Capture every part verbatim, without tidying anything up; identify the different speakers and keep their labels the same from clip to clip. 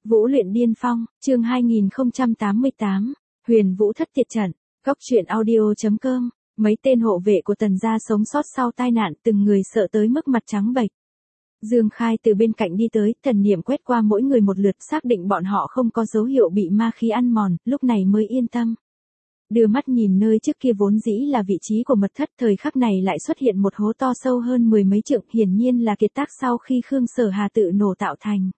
Speaker 1: Vũ luyện điên phong, chương hai nghìn không trăm tám mươi tám, Huyền Vũ thất tiệt trận, Góc truyện audio.com, mấy tên hộ vệ của Tần gia sống sót sau tai nạn từng người sợ tới mức mặt trắng bệch. Dương Khai từ bên cạnh đi tới, thần niệm quét qua mỗi người một lượt xác định bọn họ không có dấu hiệu bị ma khí ăn mòn, lúc này mới yên tâm. Đưa mắt nhìn nơi trước kia vốn dĩ là vị trí của mật thất, thời khắc này lại xuất hiện một hố to sâu hơn mười mấy trượng, hiển nhiên là kiệt tác sau khi Khương Sở Hà tự nổ tạo thành.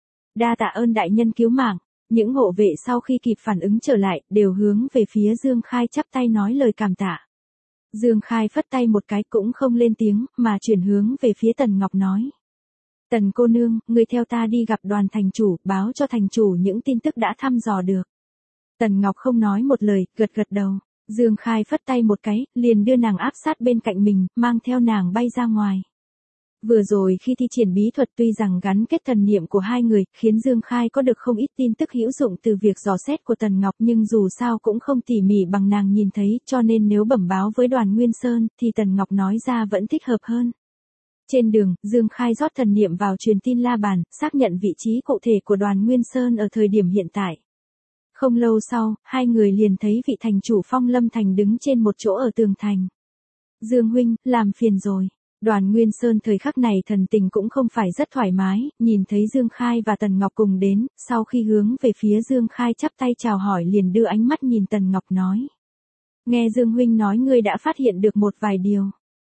Speaker 1: Đa tạ ơn đại nhân cứu mạng. Những hộ vệ sau khi kịp phản ứng trở lại, đều hướng về phía Dương Khai chắp tay nói lời cảm tạ. Dương Khai phất tay một cái cũng không lên tiếng, mà chuyển hướng về phía Tần Ngọc nói. Tần cô nương, người theo ta đi gặp Đoàn thành chủ, báo cho thành chủ những tin tức đã thăm dò được. Tần Ngọc không nói một lời, gật gật đầu. Dương Khai phất tay một cái, liền đưa nàng áp sát bên cạnh mình, mang theo nàng bay ra ngoài. Vừa rồi khi thi triển bí thuật tuy rằng gắn kết thần niệm của hai người, khiến Dương Khai có được không ít tin tức hữu dụng từ việc dò xét của Tần Ngọc, nhưng dù sao cũng không tỉ mỉ bằng nàng nhìn thấy, cho nên nếu bẩm báo với Đoàn Nguyên Sơn, thì Tần Ngọc nói ra vẫn thích hợp hơn. Trên đường, Dương Khai rót thần niệm vào truyền tin la bàn, xác nhận vị trí cụ thể của Đoàn Nguyên Sơn ở thời điểm hiện tại. Không lâu sau, hai người liền thấy vị thành chủ Phong Lâm Thành đứng trên một chỗ ở tường thành. Dương huynh, làm phiền rồi. Đoàn Nguyên Sơn thời khắc này thần tình cũng không phải rất thoải mái, nhìn thấy Dương Khai và Tần Ngọc cùng đến, sau khi hướng về phía Dương Khai chắp tay chào hỏi liền đưa ánh mắt nhìn Tần Ngọc nói. Nghe Dương huynh nói ngươi đã phát hiện được một vài điều.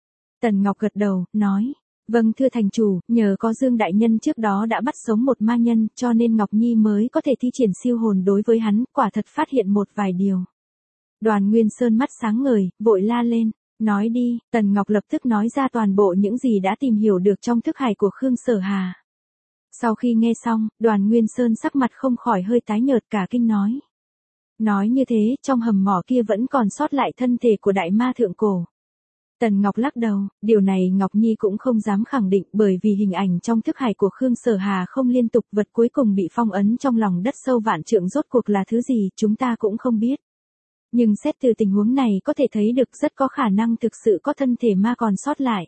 Speaker 1: Tần Ngọc gật đầu, nói. Vâng thưa thành chủ, nhờ có Dương đại nhân trước đó đã bắt sống một ma nhân, cho nên Ngọc Nhi mới có thể thi triển siêu hồn đối với hắn, quả thật phát hiện một vài điều. Đoàn Nguyên Sơn mắt sáng ngời, vội la lên. Nói đi, Tần Ngọc lập tức nói ra toàn bộ những gì đã tìm hiểu được trong thức hải của Khương Sở Hà. Sau khi nghe xong, Đoàn Nguyên Sơn sắc mặt không khỏi hơi tái nhợt, cả kinh nói. Nói như thế, trong hầm mỏ kia vẫn còn sót lại thân thể của đại ma thượng cổ. Tần Ngọc lắc đầu, điều này Ngọc Nhi cũng không dám khẳng định, bởi vì hình ảnh trong thức hải của Khương Sở Hà không liên tục, vật cuối cùng bị phong ấn trong lòng đất sâu vạn trượng rốt cuộc là thứ gì, chúng ta cũng không biết. Nhưng xét từ tình huống này có thể thấy được rất có khả năng thực sự có thân thể ma còn sót lại.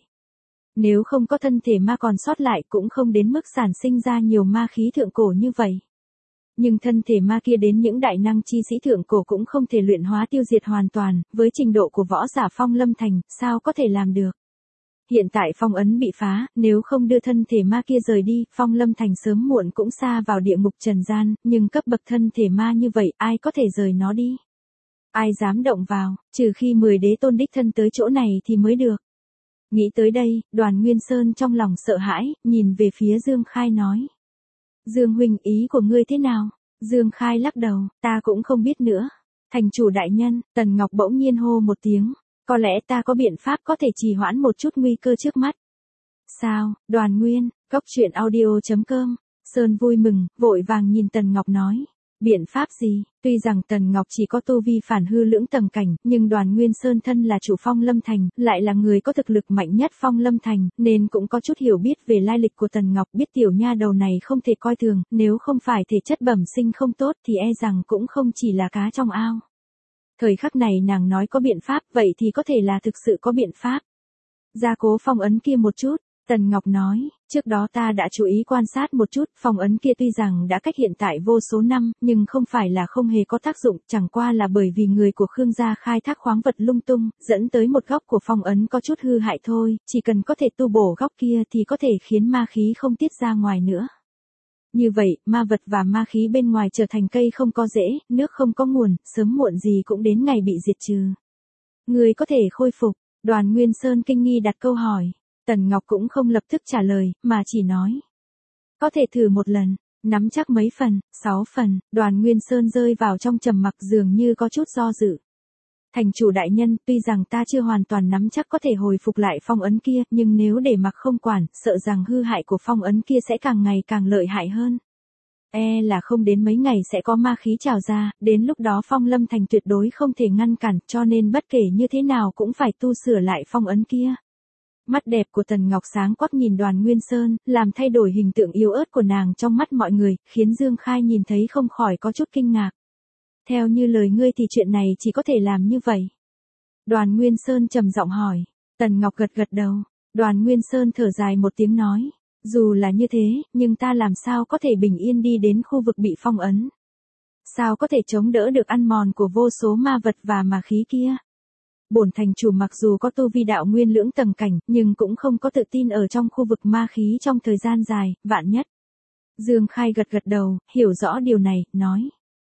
Speaker 1: Nếu không có thân thể ma còn sót lại cũng không đến mức sản sinh ra nhiều ma khí thượng cổ như vậy. Nhưng thân thể ma kia đến những đại năng chi sĩ thượng cổ cũng không thể luyện hóa tiêu diệt hoàn toàn, với trình độ của võ giả Phong Lâm Thành, sao có thể làm được. Hiện tại phong ấn bị phá, nếu không đưa thân thể ma kia rời đi, Phong Lâm Thành sớm muộn cũng sa vào địa ngục trần gian, nhưng cấp bậc thân thể ma như vậy ai có thể rời nó đi. Ai dám động vào, trừ khi mười đế tôn đích thân tới chỗ này thì mới được. Nghĩ tới đây, Đoàn Nguyên Sơn trong lòng sợ hãi, nhìn về phía Dương Khai nói. Dương huynh, ý của ngươi thế nào? Dương Khai lắc đầu, ta cũng không biết nữa. Thành chủ đại nhân, Tần Ngọc bỗng nhiên hô một tiếng, có lẽ ta có biện pháp có thể trì hoãn một chút nguy cơ trước mắt. Sao? Đoàn Nguyên, Góc truyện audio.com, Sơn vui mừng, vội vàng nhìn Tần Ngọc nói. Biện pháp gì? Tuy rằng Tần Ngọc chỉ có tu vi phản hư lưỡng tầng cảnh, nhưng Đoàn Nguyên Sơn thân là chủ Phong Lâm Thành, lại là người có thực lực mạnh nhất Phong Lâm Thành, nên cũng có chút hiểu biết về lai lịch của Tần Ngọc, biết tiểu nha đầu này không thể coi thường, nếu không phải thể chất bẩm sinh không tốt thì e rằng cũng không chỉ là cá trong ao. Thời khắc này nàng nói có biện pháp, vậy thì có thể là thực sự có biện pháp. Gia cố phong ấn kia một chút. Tần Ngọc nói, trước đó ta đã chú ý quan sát một chút, phong ấn kia tuy rằng đã cách hiện tại vô số năm, nhưng không phải là không hề có tác dụng, chẳng qua là bởi vì người của Khương gia khai thác khoáng vật lung tung, dẫn tới một góc của phong ấn có chút hư hại thôi, chỉ cần có thể tu bổ góc kia thì có thể khiến ma khí không tiết ra ngoài nữa. Như vậy, ma vật và ma khí bên ngoài trở thành cây không có rễ, nước không có nguồn, sớm muộn gì cũng đến ngày bị diệt trừ. Người có thể khôi phục, Đoàn Nguyên Sơn kinh nghi đặt câu hỏi. Tần Ngọc cũng không lập tức trả lời, mà chỉ nói. Có thể thử một lần, nắm chắc mấy phần, sáu phần, Đoàn Nguyên Sơn rơi vào trong trầm mặc dường như có chút do dự. Thành chủ đại nhân, tuy rằng ta chưa hoàn toàn nắm chắc có thể hồi phục lại phong ấn kia, nhưng nếu để mặc không quản, sợ rằng hư hại của phong ấn kia sẽ càng ngày càng lợi hại hơn. E là không đến mấy ngày sẽ có ma khí trào ra, đến lúc đó Phong Lâm Thành tuyệt đối không thể ngăn cản, cho nên bất kể như thế nào cũng phải tu sửa lại phong ấn kia. Mắt đẹp của Tần Ngọc sáng quắc nhìn Đoàn Nguyên Sơn, làm thay đổi hình tượng yếu ớt của nàng trong mắt mọi người, khiến Dương Khai nhìn thấy không khỏi có chút kinh ngạc. Theo như lời ngươi thì chuyện này chỉ có thể làm như vậy. Đoàn Nguyên Sơn trầm giọng hỏi. Tần Ngọc gật gật đầu. Đoàn Nguyên Sơn thở dài một tiếng nói. Dù là như thế, nhưng ta làm sao có thể bình yên đi đến khu vực bị phong ấn? Sao có thể chống đỡ được ăn mòn của vô số ma vật và ma khí kia? Bổn thành chủ mặc dù có tu vi đạo nguyên lưỡng tầng cảnh, nhưng cũng không có tự tin ở trong khu vực ma khí trong thời gian dài, vạn nhất. Dương Khai gật gật đầu, hiểu rõ điều này, nói.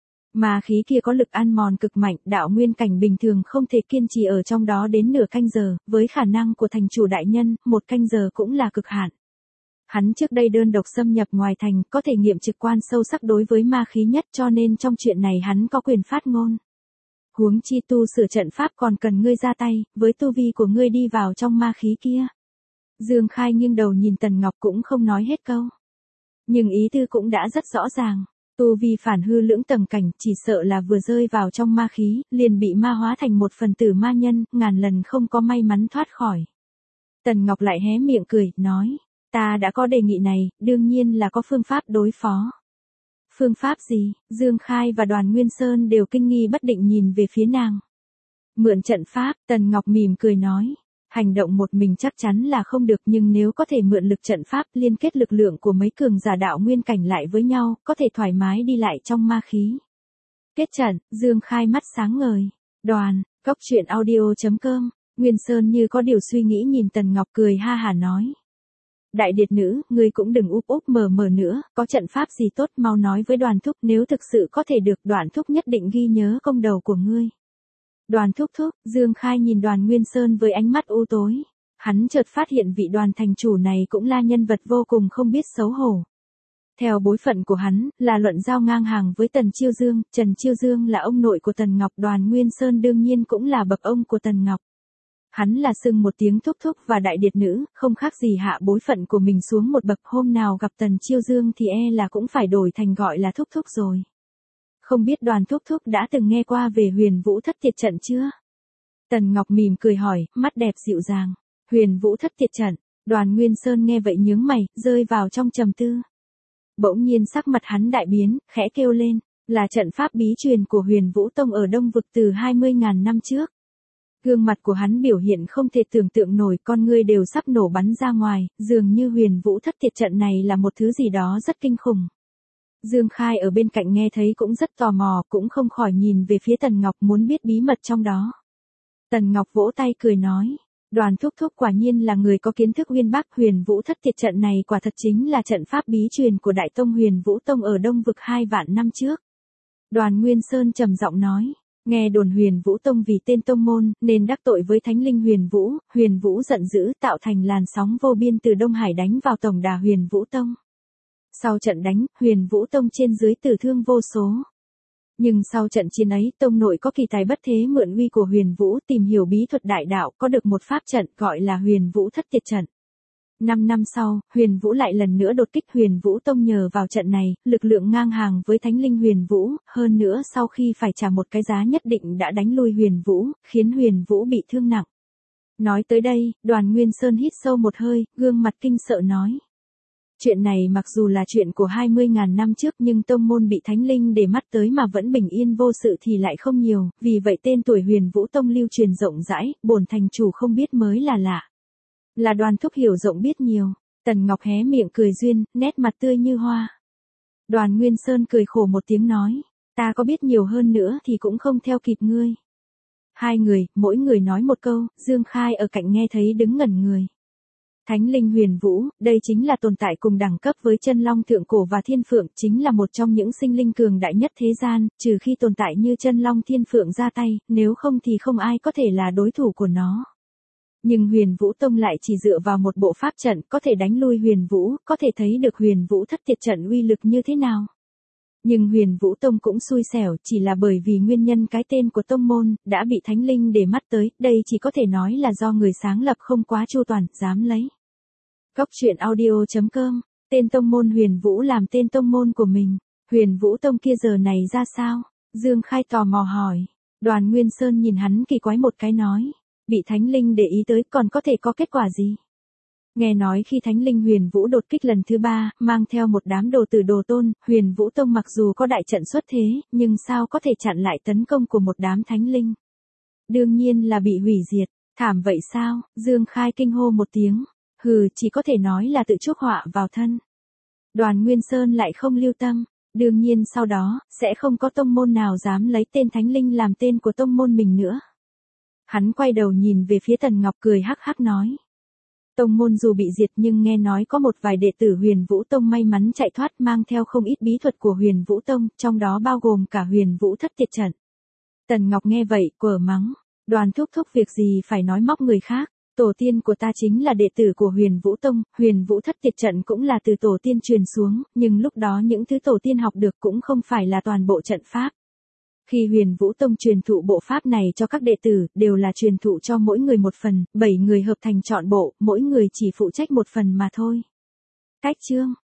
Speaker 1: Ma khí kia có lực ăn mòn cực mạnh, đạo nguyên cảnh bình thường không thể kiên trì ở trong đó đến nửa canh giờ, với khả năng của thành chủ đại nhân, một canh giờ cũng là cực hạn. Hắn trước đây đơn độc xâm nhập ngoài thành, có thể nghiệm trực quan sâu sắc đối với ma khí nhất, cho nên trong chuyện này hắn có quyền phát ngôn. Huống chi tu sửa trận pháp còn cần ngươi ra tay, với tu vi của ngươi đi vào trong ma khí kia. Dương Khai nghiêng đầu nhìn Tần Ngọc cũng không nói hết câu. Nhưng ý tư cũng đã rất rõ ràng, tu vi phản hư lưỡng tầng cảnh chỉ sợ là vừa rơi vào trong ma khí, liền bị ma hóa thành một phần tử ma nhân, ngàn lần không có may mắn thoát khỏi. Tần Ngọc lại hé miệng cười, nói, ta đã có đề nghị này, đương nhiên là có phương pháp đối phó. Phương pháp gì? Dương Khai và Đoàn Nguyên Sơn đều kinh nghi bất định nhìn về phía nàng. Mượn trận pháp, Tần Ngọc mỉm cười nói. Hành động một mình chắc chắn là không được, nhưng nếu có thể mượn lực trận pháp liên kết lực lượng của mấy cường giả đạo nguyên cảnh lại với nhau, có thể thoải mái đi lại trong ma khí. Kết trận, Dương Khai mắt sáng ngời. Đoàn, cốc truyện audio chấm com, Nguyên Sơn như có điều suy nghĩ nhìn Tần Ngọc cười ha hà nói. Đại điệt nữ, ngươi cũng đừng úp úp mờ mờ nữa, có trận pháp gì tốt mau nói với Đoàn thúc, nếu thực sự có thể được Đoàn thúc nhất định ghi nhớ công đầu của ngươi. Đoàn thúc thúc, Dương Khai nhìn Đoàn Nguyên Sơn với ánh mắt u tối. Hắn chợt phát hiện vị Đoàn thành chủ này cũng là nhân vật vô cùng không biết xấu hổ. Theo bối phận của hắn, là luận giao ngang hàng với Tần Chiêu Dương, Trần Chiêu Dương là ông nội của Tần Ngọc, Đoàn Nguyên Sơn đương nhiên cũng là bậc ông của Tần Ngọc. Hắn là xưng một tiếng thúc thúc và đại điệt nữ, không khác gì hạ bối phận của mình xuống một bậc, hôm nào gặp Tần Chiêu Dương thì e là cũng phải đổi thành gọi là thúc thúc rồi. Không biết Đoàn thúc thúc đã từng nghe qua về Huyền Vũ Thất Tiệt Trận chưa? Tần Ngọc mỉm cười hỏi, mắt đẹp dịu dàng. Huyền Vũ Thất Tiệt Trận, Đoàn Nguyên Sơn nghe vậy nhướng mày, rơi vào trong trầm tư. Bỗng nhiên sắc mặt hắn đại biến, khẽ kêu lên, là trận pháp bí truyền của Huyền Vũ Tông ở Đông Vực từ hai mươi nghìn năm trước. Gương mặt của hắn biểu hiện không thể tưởng tượng nổi, con ngươi đều sắp nổ bắn ra ngoài, dường như Huyền Vũ Thất Tiệt Trận này là một thứ gì đó rất kinh khủng. Dương Khai ở bên cạnh nghe thấy cũng rất tò mò, cũng không khỏi nhìn về phía Tần Ngọc muốn biết bí mật trong đó. Tần Ngọc vỗ tay cười nói, Đoàn thúc thúc quả nhiên là người có kiến thức uyên bác, Huyền Vũ Thất Tiệt Trận này quả thật chính là trận pháp bí truyền của Đại Tông Huyền Vũ Tông ở Đông Vực hai vạn năm trước. Đoàn Nguyên Sơn trầm giọng nói, nghe đồn Huyền Vũ Tông vì tên tông môn nên đắc tội với Thánh Linh Huyền Vũ, Huyền Vũ giận dữ tạo thành làn sóng vô biên từ Đông Hải đánh vào tổng đà Huyền Vũ Tông. Sau trận đánh, Huyền Vũ Tông trên dưới tử thương vô số. Nhưng sau trận chiến ấy, tông nội có kỳ tài bất thế mượn uy của Huyền Vũ tìm hiểu bí thuật đại đạo, có được một pháp trận gọi là Huyền Vũ Thất Tiệt Trận. Năm năm sau, Huyền Vũ lại lần nữa đột kích Huyền Vũ Tông, nhờ vào trận này, lực lượng ngang hàng với Thánh Linh Huyền Vũ, hơn nữa sau khi phải trả một cái giá nhất định đã đánh lui Huyền Vũ, khiến Huyền Vũ bị thương nặng. Nói tới đây, Đoàn Nguyên Sơn hít sâu một hơi, gương mặt kinh sợ nói. Chuyện này mặc dù là chuyện của hai mươi nghìn năm trước, nhưng tông môn bị Thánh Linh để mắt tới mà vẫn bình yên vô sự thì lại không nhiều, vì vậy tên tuổi Huyền Vũ Tông lưu truyền rộng rãi, bổn thành chủ không biết mới là lạ. Là Đoàn thúc hiểu rộng biết nhiều. Tần Ngọc hé miệng cười duyên, nét mặt tươi như hoa. Đoàn Nguyên Sơn cười khổ một tiếng nói, ta có biết nhiều hơn nữa thì cũng không theo kịp ngươi. Hai người, mỗi người nói một câu, Dương Khai ở cạnh nghe thấy đứng ngẩn người. Thánh Linh Huyền Vũ, đây chính là tồn tại cùng đẳng cấp với Chân Long Thượng Cổ và Thiên Phượng, chính là một trong những sinh linh cường đại nhất thế gian, trừ khi tồn tại như Chân Long Thiên Phượng ra tay, nếu không thì không ai có thể là đối thủ của nó. Nhưng Huyền Vũ Tông lại chỉ dựa vào một bộ pháp trận có thể đánh lui Huyền Vũ, có thể thấy được Huyền Vũ Thất Tiệt Trận uy lực như thế nào. Nhưng Huyền Vũ Tông cũng xui xẻo, chỉ là bởi vì nguyên nhân cái tên của tông môn đã bị Thánh Linh để mắt tới, đây chỉ có thể nói là do người sáng lập không quá chu toàn, dám lấy. Cốc truyện audio chấm com, tên tông môn Huyền Vũ làm tên tông môn của mình. Huyền Vũ Tông kia giờ này ra sao? Dương Khai tò mò hỏi. Đoàn Nguyên Sơn nhìn hắn kỳ quái một cái nói. Bị Thánh Linh để ý tới còn có thể có kết quả gì? Nghe nói khi Thánh Linh Huyền Vũ đột kích lần thứ ba, mang theo một đám đồ tử đồ tôn, Huyền Vũ Tông mặc dù có đại trận xuất thế, nhưng sao có thể chặn lại tấn công của một đám Thánh Linh? Đương nhiên là bị hủy diệt. Thảm vậy sao? Dương Khai kinh hô một tiếng. Hừ, chỉ có thể nói là tự chuốc họa vào thân. Đoàn Nguyên Sơn lại không lưu tâm, đương nhiên sau đó, sẽ không có tông môn nào dám lấy tên Thánh Linh làm tên của tông môn mình nữa. Hắn quay đầu nhìn về phía Tần Ngọc cười hắc hắc nói. Tông môn dù bị diệt nhưng nghe nói có một vài đệ tử Huyền Vũ Tông may mắn chạy thoát mang theo không ít bí thuật của Huyền Vũ Tông, trong đó bao gồm cả Huyền Vũ Thất Tiệt Trận. Tần Ngọc nghe vậy, quở mắng, Đoàn thúc thúc việc gì phải nói móc người khác, tổ tiên của ta chính là đệ tử của Huyền Vũ Tông, Huyền Vũ Thất Tiệt Trận cũng là từ tổ tiên truyền xuống, nhưng lúc đó những thứ tổ tiên học được cũng không phải là toàn bộ trận pháp. Khi Huyền Vũ Tông truyền thụ bộ pháp này cho các đệ tử, đều là truyền thụ cho mỗi người một phần, bảy người hợp thành trọn bộ, mỗi người chỉ phụ trách một phần mà thôi. Cách chương